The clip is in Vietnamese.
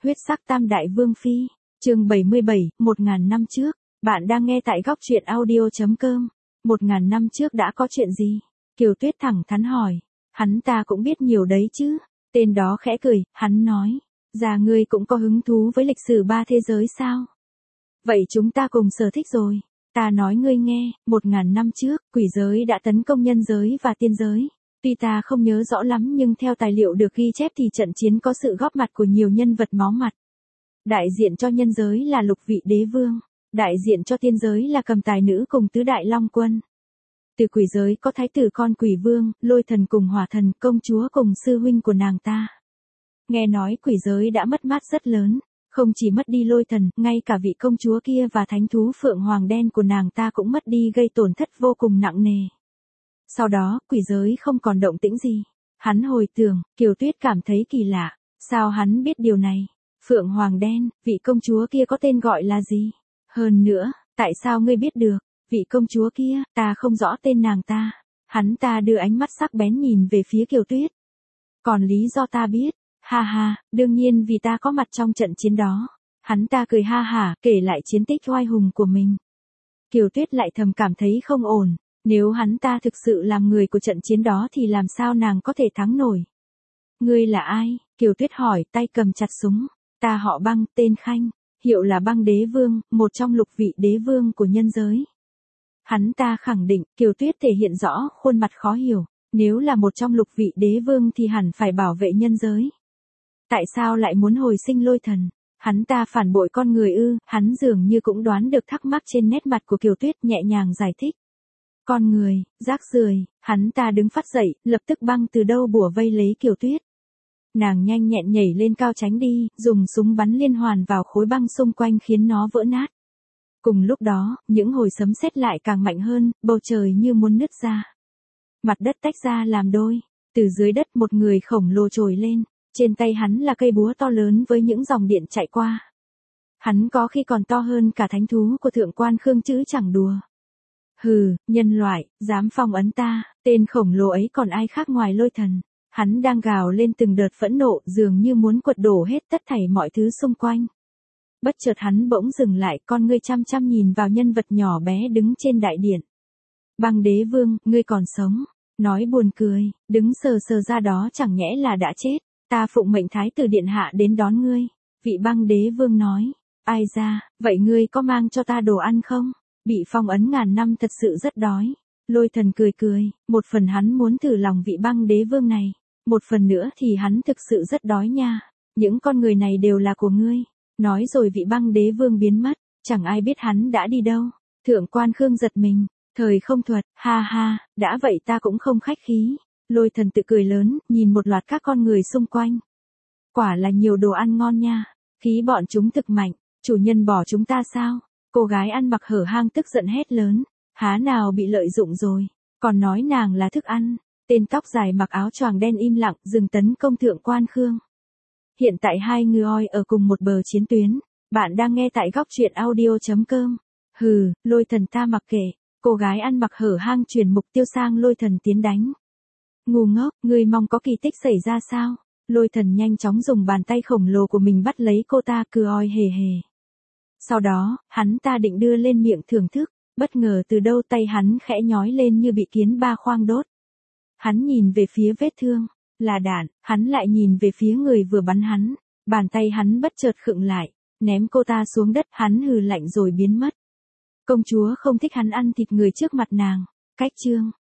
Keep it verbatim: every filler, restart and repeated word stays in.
Huyết sắc tam đại vương phi, chương bảy mươi bảy, một ngàn năm trước, bạn đang nghe tại góc truyện audio chấm com. Một ngàn năm trước đã có chuyện gì? Kiều Tuyết thẳng thắn hỏi. Hắn ta cũng biết nhiều đấy chứ. Tên đó khẽ cười, hắn nói. Già ngươi cũng có hứng thú với lịch sử ba thế giới sao? Vậy chúng ta cùng sở thích rồi. Ta nói ngươi nghe, một ngàn năm trước, quỷ giới đã tấn công nhân giới và tiên giới. Tuy ta không nhớ rõ lắm nhưng theo tài liệu được ghi chép thì trận chiến có sự góp mặt của nhiều nhân vật máu mặt. Đại diện cho nhân giới là lục vị đế vương, đại diện cho tiên giới là cầm tài nữ cùng tứ đại long quân. Từ quỷ giới có thái tử con quỷ vương, lôi thần cùng hỏa thần, công chúa cùng sư huynh của nàng ta. Nghe nói quỷ giới đã mất mát rất lớn, không chỉ mất đi lôi thần, ngay cả vị công chúa kia và thánh thú phượng hoàng đen của nàng ta cũng mất đi gây tổn thất vô cùng nặng nề. Sau đó, quỷ giới không còn động tĩnh gì. Hắn hồi tưởng, Kiều Tuyết cảm thấy kỳ lạ. Sao hắn biết điều này? Phượng Hoàng đen, vị công chúa kia có tên gọi là gì? Hơn nữa, tại sao ngươi biết được? Vị công chúa kia, ta không rõ tên nàng ta. Hắn ta đưa ánh mắt sắc bén nhìn về phía Kiều Tuyết. Còn lý do ta biết? Ha ha, đương nhiên vì ta có mặt trong trận chiến đó. Hắn ta cười ha hả, kể lại chiến tích oai hùng của mình. Kiều Tuyết lại thầm cảm thấy không ổn. Nếu hắn ta thực sự làm người của trận chiến đó thì làm sao nàng có thể thắng nổi? Ngươi là ai? Kiều Tuyết hỏi, tay cầm chặt súng. Ta họ Băng, tên Khanh, hiệu là Băng Đế Vương, một trong lục vị đế vương của nhân giới. Hắn ta khẳng định, Kiều Tuyết thể hiện rõ khuôn mặt khó hiểu. Nếu là một trong lục vị đế vương thì hẳn phải bảo vệ nhân giới. Tại sao lại muốn hồi sinh lôi thần? Hắn ta phản bội con người ư? Hắn dường như cũng đoán được thắc mắc trên nét mặt của Kiều Tuyết, nhẹ nhàng giải thích. Con người, rác rưởi, hắn ta đứng phát dậy, lập tức Băng từ đâu bủa vây lấy Kiều Tuyết. Nàng nhanh nhẹn nhảy lên cao tránh đi, dùng súng bắn liên hoàn vào khối băng xung quanh khiến nó vỡ nát. Cùng lúc đó, những hồi sấm sét lại càng mạnh hơn, bầu trời như muốn nứt ra. Mặt đất tách ra làm đôi, từ dưới đất một người khổng lồ trồi lên, trên tay hắn là cây búa to lớn với những dòng điện chạy qua. Hắn có khi còn to hơn cả thánh thú của thượng quan Khương chứ chẳng đùa. Hừ, nhân loại, dám phong ấn ta, tên khổng lồ ấy còn ai khác ngoài lôi thần. Hắn đang gào lên từng đợt phẫn nộ, dường như muốn quật đổ hết tất thảy mọi thứ xung quanh. Bất chợt hắn bỗng dừng lại, con ngươi chăm chăm nhìn vào nhân vật nhỏ bé đứng trên đại điện. Băng Đế Vương, ngươi còn sống. Nói buồn cười, đứng sờ sờ ra đó chẳng nhẽ là đã chết. Ta phụng mệnh thái tử điện hạ đến đón ngươi. Vị Băng Đế Vương nói. Ai ra, vậy ngươi có mang cho ta đồ ăn không? Bị phong ấn ngàn năm thật sự rất đói. Lôi thần cười cười, một phần hắn muốn thử lòng vị Băng Đế Vương này, một phần nữa thì hắn thực sự rất đói nha. Những con người này đều là của ngươi. Nói rồi vị Băng Đế Vương biến mất, chẳng ai biết hắn đã đi đâu. Thượng quan Khương giật mình, thời không thuật, ha ha, đã vậy ta cũng không khách khí. Lôi thần tự cười lớn, nhìn một loạt các con người xung quanh. Quả là nhiều đồ ăn ngon nha, khí bọn chúng thực mạnh, chủ nhân bỏ chúng ta sao? Cô gái ăn mặc hở hang tức giận hét lớn, há nào bị lợi dụng rồi, còn nói nàng là thức ăn. Tên tóc dài mặc áo choàng đen im lặng dừng tấn công thượng quan Khương. Hiện tại hai người ở cùng một bờ chiến tuyến, bạn đang nghe tại góc truyện audio chấm com. Hừ, lôi thần ta mặc kệ, cô gái ăn mặc hở hang chuyển mục tiêu sang lôi thần tiến đánh. Ngu ngốc, ngươi mong có kỳ tích xảy ra sao? Lôi thần nhanh chóng dùng bàn tay khổng lồ của mình bắt lấy cô ta, cười oi hề hề. Sau đó, hắn ta định đưa lên miệng thưởng thức, bất ngờ từ đâu tay hắn khẽ nhói lên như bị kiến ba khoang đốt. Hắn nhìn về phía vết thương, là đạn, hắn lại nhìn về phía người vừa bắn hắn, bàn tay hắn bất chợt khựng lại, ném cô ta xuống đất, hắn hừ lạnh rồi biến mất. Công chúa không thích hắn ăn thịt người trước mặt nàng, cách chương.